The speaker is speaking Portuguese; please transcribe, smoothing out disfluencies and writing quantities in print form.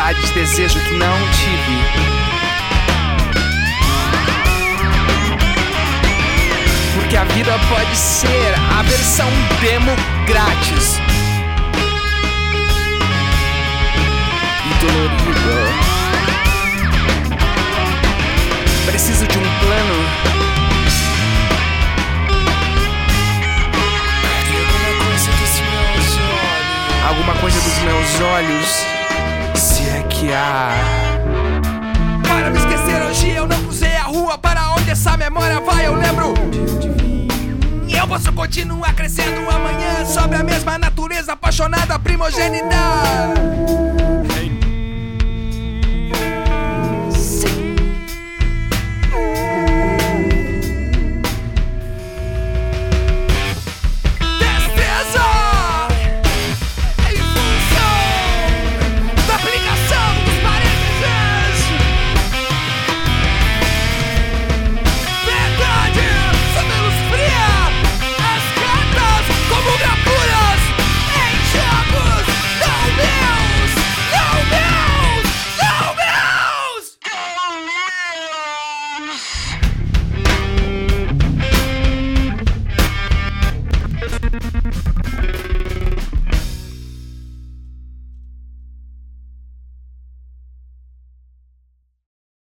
vontades, desejo que não tive. Porque a vida pode ser a versão demo grátis e dolorida. Preciso de um plano. Alguma coisa dos meus olhos, se é que há. Para me esquecer, hoje eu não cruzei a rua. Para onde essa memória vai, eu lembro. E eu posso continuar crescendo amanhã, sob a mesma natureza apaixonada, primogênita.